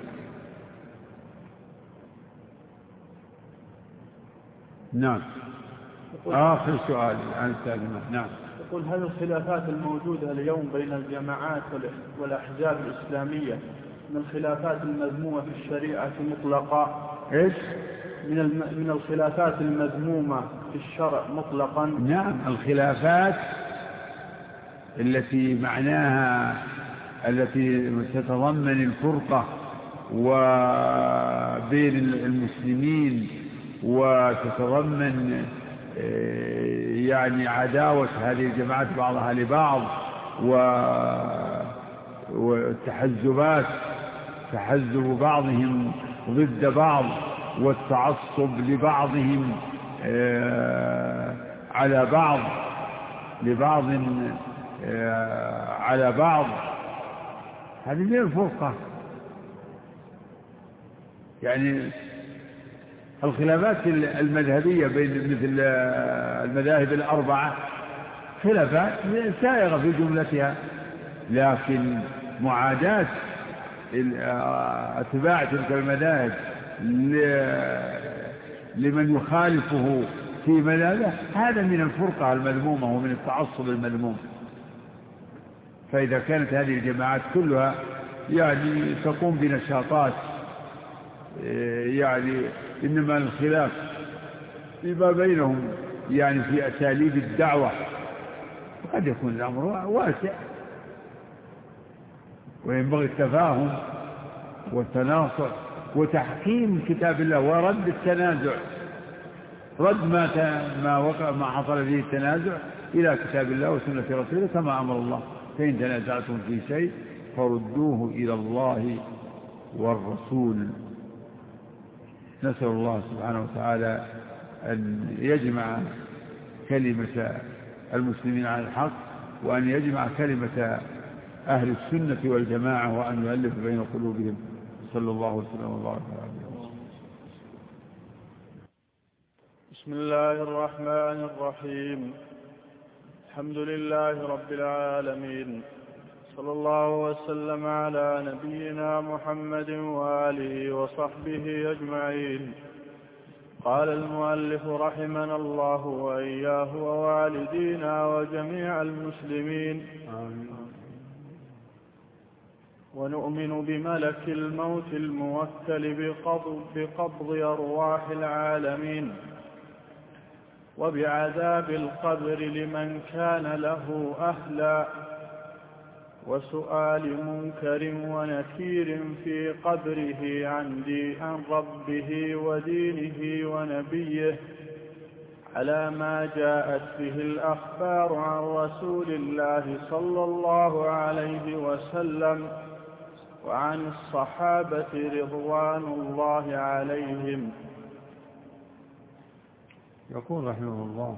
نعم. آخر سؤال عن السالمة. نعم. يقول هل الخلافات الموجودة اليوم بين الجماعات والأحزاب الإسلامية من الخلافات المذمومة في الشريعة مطلقا؟ إيش؟ من من الخلافات المذمومة في الشرع مطلقا؟ نعم. الخلافات التي معناها التي تتضمن الفرقة وبين المسلمين وتتضمن يعني عداوة هذه الجماعات بعضها لبعض والتحزبات، تحزب بعضهم ضد بعض والتعصب لبعضهم على بعض لبعض على بعض، هذه هي الفرقة. يعني الخلافات المذهبية بين مثل المذاهب الأربعة خلافات سائغة في جملتها، لكن معاداة اتباع تلك المذاهب لمن يخالفه في مذهبه هذا من الفرقة المذمومة ومن التعصب المذموم. فإذا كانت هذه الجماعات كلها يعني تقوم بنشاطات يعني إنما الخلاف فيما بينهم يعني في أساليب الدعوة، قد يكون الأمر واسع وينبغي التفاهم والتناصر وتحكيم كتاب الله ورد التنازع، رد ما ما وقع ما حصل فيه التنازع إلى كتاب الله وسنة رسوله كما أمر الله: فإن تنازعتم في شيء فردوه إلى الله والرسول. نسأل الله سبحانه وتعالى أن يجمع كلمة المسلمين على الحق، وأن يجمع كلمة أهل السنة والجماعة، وأن يؤلف بين قلوبهم. صلى الله وسلم وبارك عليه. بسم الله الرحمن الرحيم. الحمد لله رب العالمين، صلى الله وسلم على نبينا محمد وآله وصحبه أجمعين. قال المؤلف رحمنا الله وإياه ووالدينا وجميع المسلمين: آمين. ونؤمن بملك الموت الموكل بقبض, بقبض أرواح العالمين، وبعذاب القبر لمن كان له أهلا، وسؤال منكر ونكير في قبره عن, عن ربه ودينه ونبيه على ما جاءت به الأخبار عن رسول الله صلى الله عليه وسلم وعن الصحابة رضوان الله عليهم. يقول رحمه الله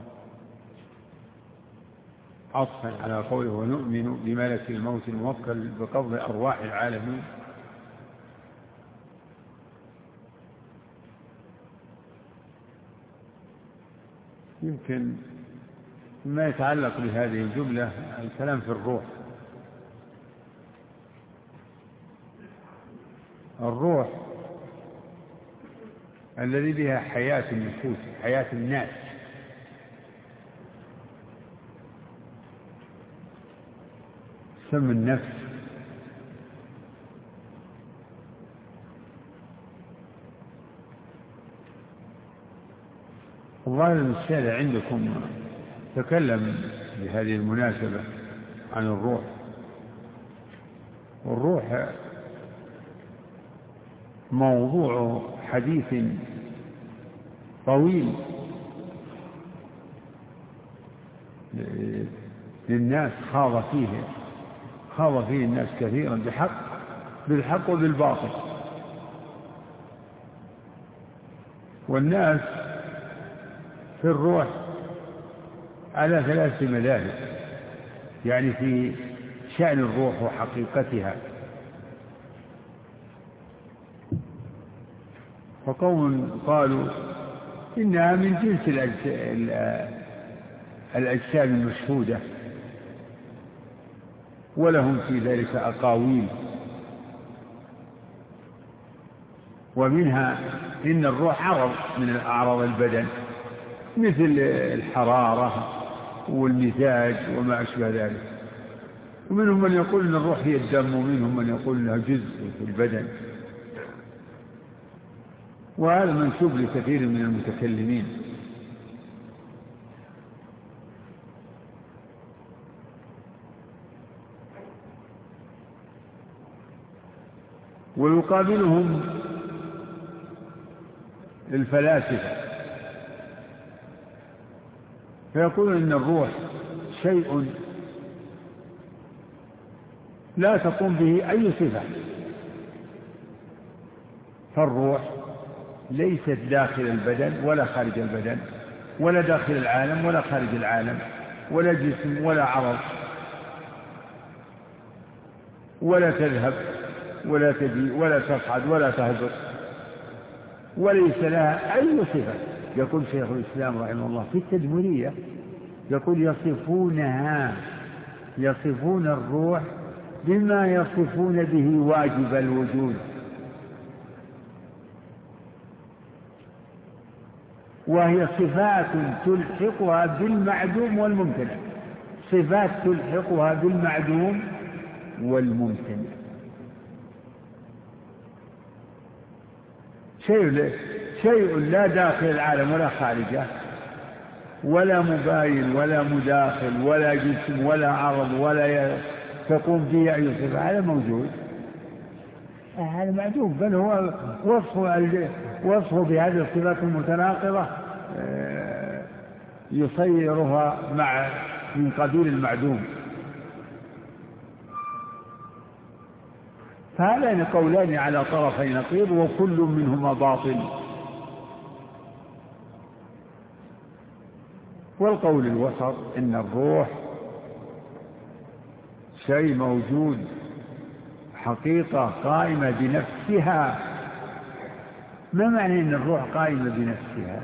عطفا على قوله: ونؤمن بملك الموت الموكل بقبض أرواح العالمين. يمكن ما يتعلق بهذه الجملة الكلام في الروح. الروح الذي بها حياة النفوس، حياة الناس، سم النفس. الظاهر الشارع عندكم تكلم بهذه المناسبة عن الروح، والروح موضوع حديث طويل للناس، خاض فيه خاض فيه الناس كثيرا بحق بالحق وبالباطل. والناس في الروح على ثلاث مذاهب، يعني في شأن الروح وحقيقتها. فقوم قالوا إنها من جنس الأجسام المشهودة، ولهم في ذلك أقاويل، ومنها إن الروح عرض من أعراض البدن مثل الحرارة والمزاج وما أشبه ذلك. ومنهم من يقول إن الروح هي الدم، ومنهم من يقول إنها جزء في البدن، وهذا منسوب لكثير من المتكلمين. ويقابلهم الفلاسفة فيقولون إن الروح شيء لا تقوم به أي صفة. فالروح ليست داخل البدن ولا خارج البدن، ولا داخل العالم ولا خارج العالم، ولا جسم ولا عرض، ولا تذهب ولا تجي ولا تصعد ولا تهبط، وليس لها أي صفة. يقول شيخ الإسلام رحمه الله في التدمرية، يقول يصفونها يصفون الروح بما يصفون به واجب الوجود، وهي صفات تلحقها بالمعدوم والممتنع، صفات تلحقها بالمعدوم والممتنع. شيء شيء لا داخل العالم ولا خارجه، ولا مباين ولا مداخل ولا جسم ولا عرض ولا تقوم به أي صفة، هذا موجود، هذا معدوم، بل هو وصفه وصفه بهذه الصفات المتناقضة يصيرها مع من قبيل المعدوم. فهذان قولان على طرفي نقيض وكل منهما باطل. والقول الوسط إن الروح شيء موجود، حقيقة قائمة بنفسها. ما معنى أن الروح قائمة بنفسها؟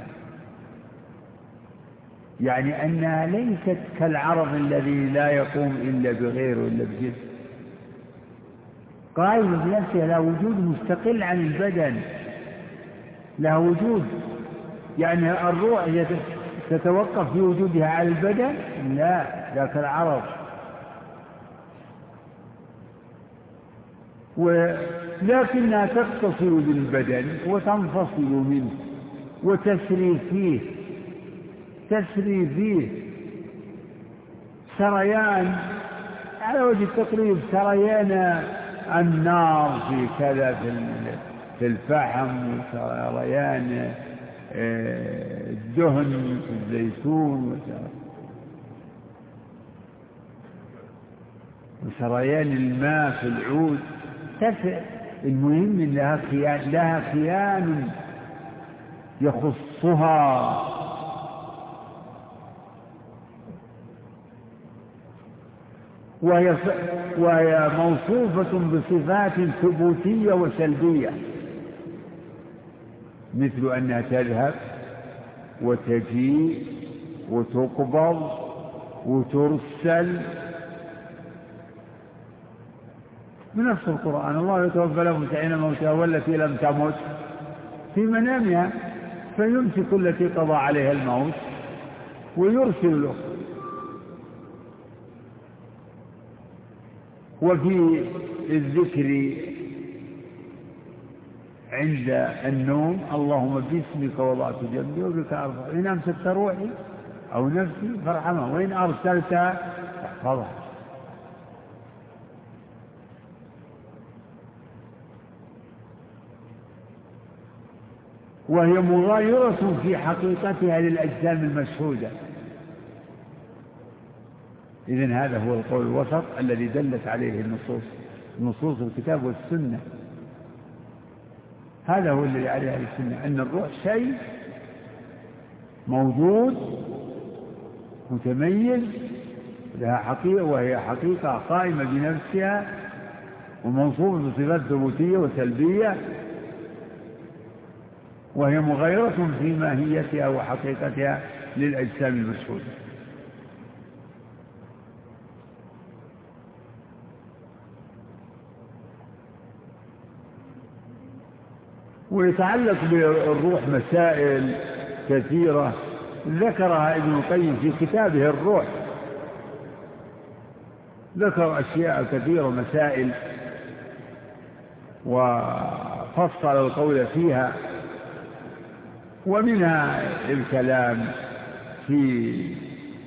يعني أنها ليست كالعرض الذي لا يقوم إلا بغيره إلا بجسم، قائمة بنفسها، لا وجود مستقل عن البدن، لا وجود. يعني الروح تتوقف في وجودها على البدن؟ لا، ذاك العرض. ولكنها تتصل بالبدن وتنفصل منه وتسري فيه تسري فيه سريان على وجه التقريب، سريان النار في كذا في الفحم، وسريان الدهن في الزيتون، وسريان الماء في العود. المهم إن لها كيان, لها كيان يخصها، وهي, وهي موصوفة بصفات ثبوتية وسلبية، مثل أنها تذهب وتجيء وتقبض وترسل. بنفس القرآن الله يتوفى الأنفس حين موتها والتي لم تمت في منامها فيمسك التي قضى عليها الموت ويرسل له. وفي الذكر عند النوم اللهم باسمك وضعت جنبي وبك أرفع، إن أمسكت روحي أو نفسي فارحمها وإن أرسلتها فاحفظها. وهي مغايرة في حقيقتها للأجسام المشهودة. إذن هذا هو القول الوسط الذي دلت عليه النصوص نصوص الكتاب والسنة. هذا هو الذي عليه السنة، أن الروح شيء موجود متميز لها حقيقة، وهي حقيقة قائمة بنفسها وموصوفة بصفات ثبوتية وسلبية، وهي مغايرة في ماهيتها وحقيقتها للأجسام المشهودة. ويتعلق بالروح مسائل كثيرة ذكرها ابن القيم في كتابه الروح، ذكر أشياء كثيرة مسائل وفصل القول فيها، ومنها الكلام في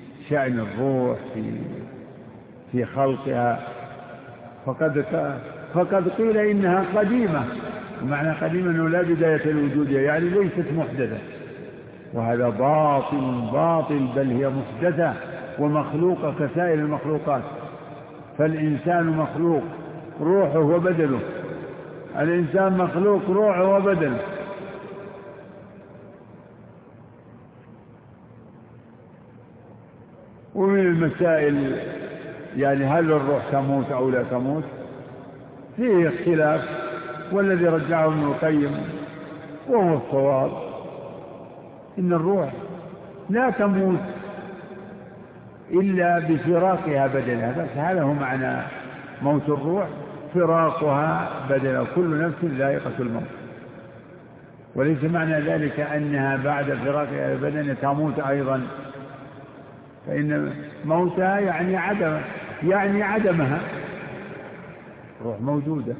شأن الروح في في خلقها. فقد فقد قيل إنها قديمة، ومعنى قديمة أنه لا بداية الوجود، يعني ليست محدثة، وهذا باطل باطل، بل هي محدثة ومخلوقة كسائر المخلوقات. فالإنسان مخلوق روحه وبدنه، الإنسان مخلوق روحه وبدنه. ومن المسائل يعني هل الروح تموت أو لا تموت فيه اختلاف، والذي رجعه ابن القيم وهو الصواب إن الروح لا تموت إلا بفراقها بدنها، بس هذا هو معنى موت الروح، فراقها بدنها، كل نفس ذائقة الموت، وليس معنى ذلك أنها بعد فراقها بدنها تموت أيضا، فإن موتها يعني عدم يعني عدمها، الروح موجودة.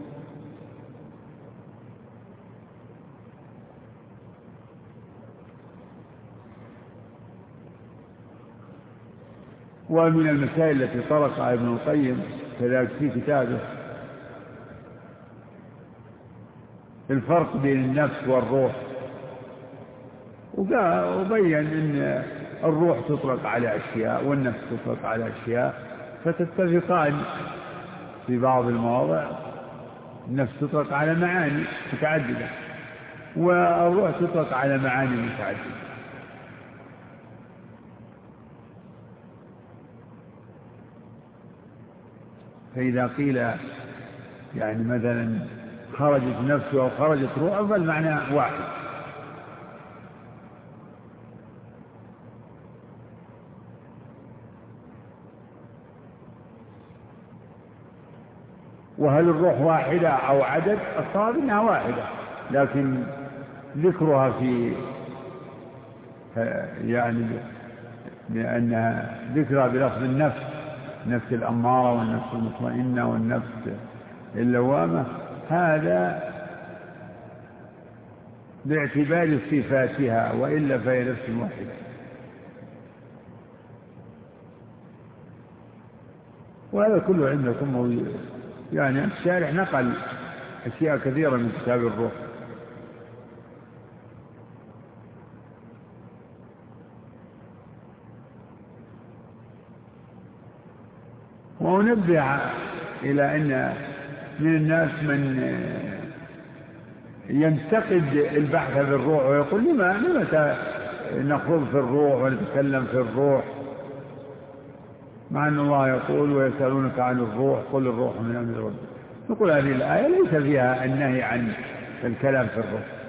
ومن المسائل التي طرقها ابن القيم كذلك في كتابه الفرق بين النفس والروح، وبين أن الروح تطلق على أشياء والنفس تطلق على أشياء فتتفقان في بعض المواضع. النفس تطلق على معاني متعددة والروح تطلق على معاني متعددة. فإذا قيل يعني مثلا خرجت نفسه أو خرجت روحه فالمعنى واحد. وهل الروح واحدة أو عدد؟ الصواب إنها واحدة، لكن ذكرها في يعني لأنها ذكرها بلفظ النفس، نفس الأمارة والنفس المطمئنة والنفس اللوامة، هذا باعتبار صفاتها، وإلا فهي نفس واحدة. وهذا كله عندكم موجود، يعني الشارح نقل أشياء كثيرة من كتاب الروح. ونبه إلى أن من الناس من ينتقد البحث في الروح ويقول لما لما نخوض في الروح ونتكلم في الروح، مع أن الله يقول ويسألونك عن الروح قل الروح من أمر ربك. نقول هذه الآية ليس فيها النهي عن الكلام في الروح،